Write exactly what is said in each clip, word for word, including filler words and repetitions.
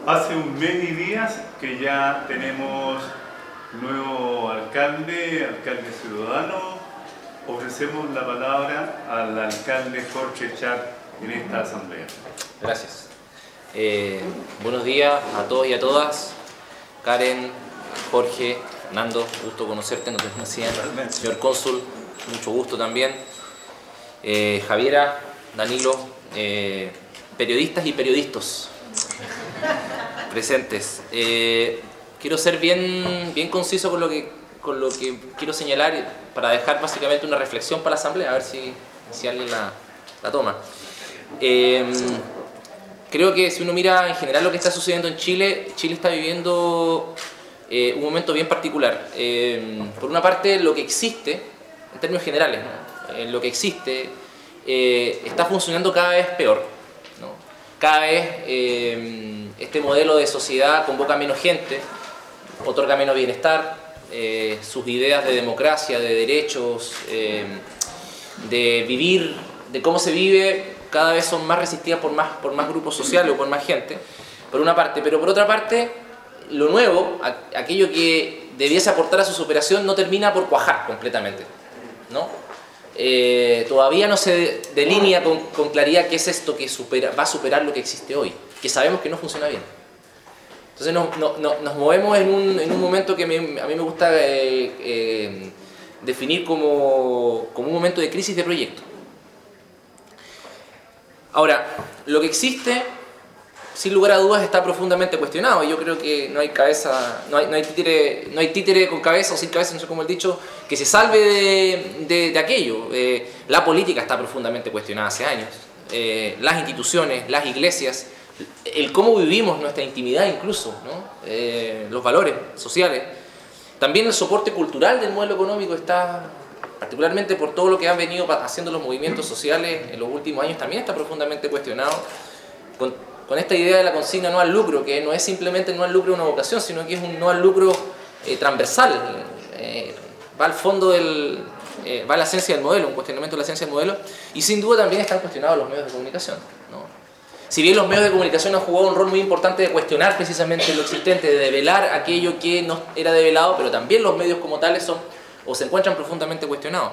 Hace un mes y días que ya tenemos nuevo alcalde, alcalde ciudadano. Ofrecemos la palabra al alcalde Jorge Char en esta asamblea. Gracias. Eh, buenos días a todos y a todas. Karen, Jorge, Nando, gusto conocerte, no te conocía. Señor cónsul, mucho gusto también. Eh, Javiera, Danilo, eh, periodistas y periodistas presentes. Eh, quiero ser bien, bien conciso con lo que, con lo que quiero señalar para dejar básicamente una reflexión para la asamblea, a ver si, si alguien la, la toma. Eh, creo que si uno mira en general lo que está sucediendo en Chile, Chile está viviendo eh, un momento bien particular. Eh, por una parte, lo que existe, en términos generales, ¿no? eh, lo que existe eh, está funcionando cada vez peor, ¿no? Cada vez eh, este modelo de sociedad convoca menos gente, otorga menos bienestar, eh, sus ideas de democracia, de derechos, eh, de vivir, de cómo se vive, cada vez son más resistidas por más, por más grupos sociales o por más gente, por una parte. Pero por otra parte, lo nuevo, aquello que debiese aportar a su superación, no termina por cuajar completamente, ¿no? Eh, todavía no se delinea con, con claridad qué es esto que supera, va a superar lo que existe hoy, que sabemos que no funciona bien. Entonces nos, no, no, nos movemos en un, en un momento que me, a mí me gusta eh, eh, definir como, como un momento de crisis de proyecto. Ahora, lo que existe, sin lugar a dudas, está profundamente cuestionado. Yo creo que no hay cabeza, no hay, no hay títere, no hay títere con cabeza o sin cabeza, no sé cómo el dicho, que se salve de, de, de aquello. Eh, la política está profundamente cuestionada hace años. Eh, las instituciones, las iglesias, el cómo vivimos nuestra intimidad incluso, ¿no? Eh, los valores sociales. También el soporte cultural del modelo económico está, particularmente por todo lo que han venido haciendo los movimientos sociales en los últimos años, también está profundamente cuestionado. Con, con esta idea de la consigna no al lucro, que no es simplemente no al lucro de una vocación, sino que es un no al lucro eh, transversal. Eh, va al fondo del... Eh, va a la esencia del modelo, un cuestionamiento de la esencia del modelo, y sin duda también están cuestionados los medios de comunicación, ¿no? Si bien los medios de comunicación han jugado un rol muy importante de cuestionar precisamente lo existente, de develar aquello que no era develado, pero también los medios como tales son o se encuentran profundamente cuestionados.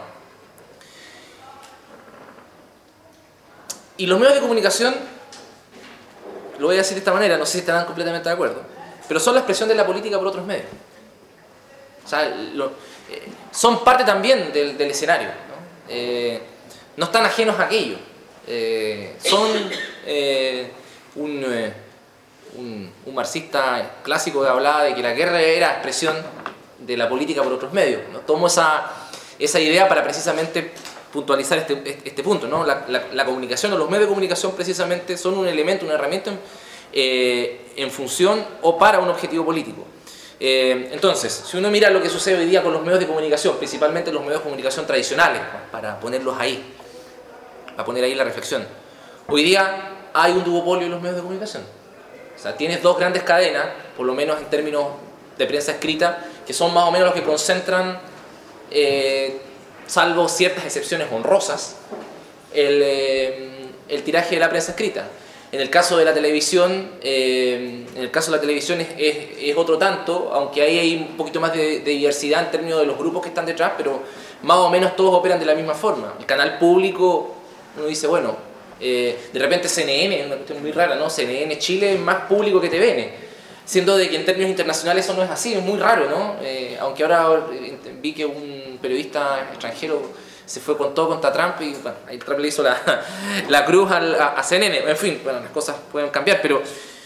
Y los medios de comunicación, lo voy a decir de esta manera, no sé si estarán completamente de acuerdo, pero son la expresión de la política por otros medios. O sea, lo, eh, son parte también del, del escenario, ¿no? Eh, no están ajenos a aquello. Eh, son eh, un, eh, un, un marxista clásico que hablaba de que la guerra era expresión de la política por otros medios, ¿no? Tomo esa, esa idea para precisamente puntualizar este, este punto, ¿no? La, la, la comunicación o los medios de comunicación precisamente son un elemento, una herramienta eh, en función o para un objetivo político. Eh, entonces, si uno mira lo que sucede hoy día con los medios de comunicación, principalmente los medios de comunicación tradicionales, para ponerlos ahí, para poner ahí la reflexión, hoy día hay un duopolio en los medios de comunicación. O sea, tienes dos grandes cadenas, por lo menos en términos de prensa escrita, que son más o menos los que concentran, eh, salvo ciertas excepciones honrosas, el, eh, el tiraje de la prensa escrita. En el caso de la televisión, eh, en el caso de la televisión es, es, es otro tanto, aunque ahí hay un poquito más de, de diversidad en términos de los grupos que están detrás, pero más o menos todos operan de la misma forma. El canal público, uno dice, bueno, eh, de repente C N N, es una cuestión muy rara, ¿no? C N N Chile es más público que T V N, siendo de que en términos internacionales eso no es así, es muy raro, ¿no? Eh, aunque ahora vi que un periodista extranjero se fue con todo contra Trump y bueno, ahí Trump le hizo la, la cruz al, a, a C N N, en fin, bueno, las cosas pueden cambiar, pero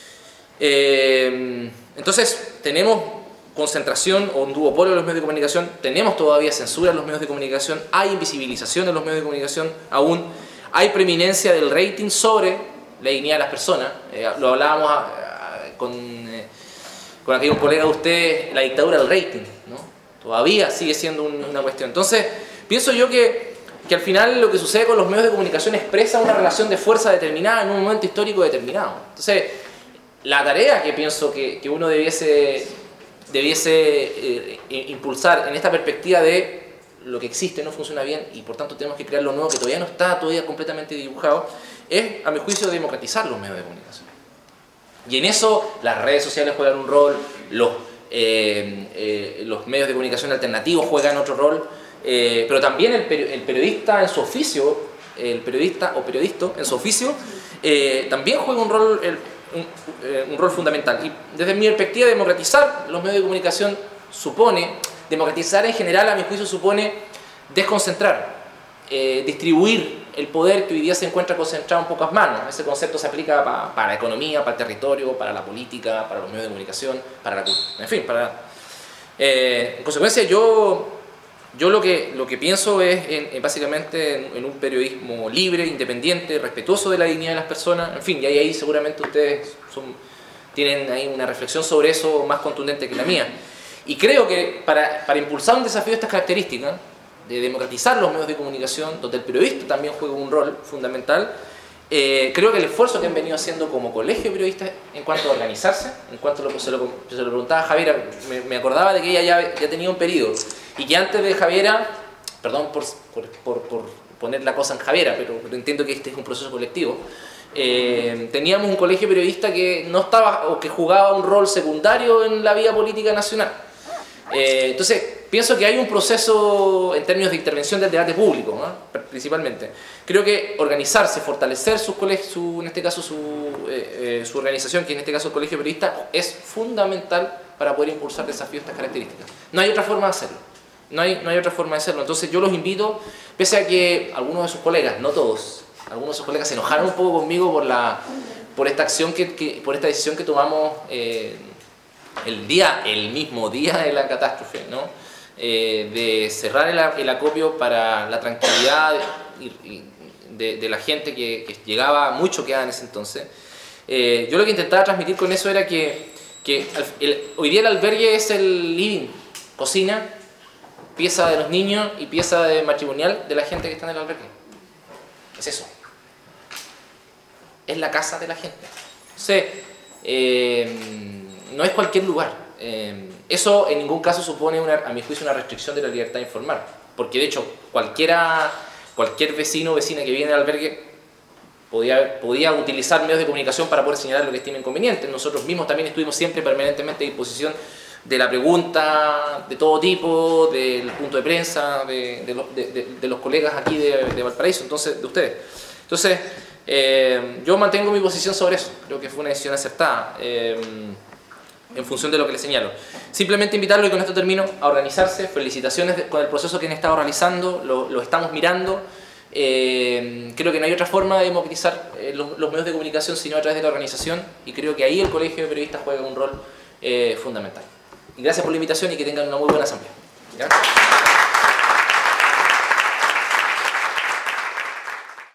eh, entonces tenemos concentración o un duopolio en los medios de comunicación, tenemos todavía censura en los medios de comunicación, hay invisibilización en los medios de comunicación aún, hay preeminencia del rating sobre la dignidad de las personas, eh, lo hablábamos a, a, con, eh, con aquel colega de ustedes, la dictadura del rating, ¿no? Todavía sigue siendo un, una cuestión. Entonces, pienso yo que, que al final lo que sucede con los medios de comunicación expresa una relación de fuerza determinada en un momento histórico determinado. Entonces, la tarea que pienso que, que uno debiese, debiese eh, impulsar en esta perspectiva de lo que existe no funciona bien y por tanto tenemos que crear lo nuevo que todavía no está todavía completamente dibujado, es, a mi juicio, democratizar los medios de comunicación. Y en eso las redes sociales juegan un rol, los, eh, eh, los medios de comunicación alternativos juegan otro rol, eh, pero también el, peri el periodista en su oficio, el periodista o periodista en su oficio, eh, también juega un rol, el, un, eh, un rol fundamental. Y desde mi perspectiva, democratizar los medios de comunicación supone, democratizar en general a mi juicio supone desconcentrar, eh, distribuir el poder que hoy día se encuentra concentrado en pocas manos. Ese concepto se aplica pa, para la economía, para el territorio, para la política, para los medios de comunicación, para la cultura, en fin, para... Eh, en consecuencia, yo, yo lo, que, lo que pienso es en, en básicamente en, en un periodismo libre, independiente, respetuoso de la dignidad de las personas, en fin, y ahí, ahí seguramente ustedes son, tienen ahí una reflexión sobre eso más contundente que la mía. Y creo que para, para impulsar un desafío de estas características, de democratizar los medios de comunicación, donde el periodista también juega un rol fundamental, eh, creo que el esfuerzo que han venido haciendo como colegio de periodistas en cuanto a organizarse, en cuanto a lo que se lo, se lo preguntaba a Javiera, me, me acordaba de que ella ya, ya tenía un periodo, y que antes de Javiera, perdón por, por, por, por poner la cosa en Javiera, pero, pero entiendo que este es un proceso colectivo, eh, teníamos un colegio periodista que no estaba, o que jugaba un rol secundario en la vida política nacional. Eh, entonces, pienso que hay un proceso en términos de intervención del debate público, ¿no? Principalmente. Creo que organizarse, fortalecer sus colegios, su, en este caso su, eh, eh, su organización, que en este caso el Colegio Periodista, es fundamental para poder impulsar desafíos de estas características. No hay otra forma de hacerlo. No hay, no hay otra forma de hacerlo. Entonces yo los invito, pese a que algunos de sus colegas, no todos, algunos de sus colegas se enojaron un poco conmigo por, la, por esta acción, que, que, por esta decisión que tomamos eh, el día, el mismo día de la catástrofe, ¿no? Eh, de cerrar el, el acopio para la tranquilidad de, de, de la gente que, que llegaba muy choqueada en ese entonces. Eh, yo lo que intentaba transmitir con eso era que, que el, hoy día el albergue es el living, cocina, pieza de los niños y pieza de matrimonial de la gente que está en el albergue. Es eso. Es la casa de la gente. Entonces, eh, no es cualquier lugar. Eh, eso en ningún caso supone, una, a mi juicio, una restricción de la libertad de informar. Porque de hecho, cualquiera, cualquier vecino o vecina que viene al albergue podía, podía utilizar medios de comunicación para poder señalar lo que estime inconveniente. Nosotros mismos también estuvimos siempre permanentemente a disposición de la pregunta de todo tipo, del punto de prensa, de, de, los, de, de, de los colegas aquí de, de Valparaíso, entonces, de ustedes. Entonces, eh, yo mantengo mi posición sobre eso. Creo que fue una decisión acertada. Eh, en función de lo que les señalo. Simplemente invitarlo, y con esto termino, a organizarse. Felicitaciones de, con el proceso que han estado realizando, lo, lo estamos mirando. Eh, creo que no hay otra forma de democratizar eh, los, los medios de comunicación sino a través de la organización, y creo que ahí el Colegio de Periodistas juega un rol eh, fundamental. Y gracias por la invitación y que tengan una muy buena asamblea. ¿Ya?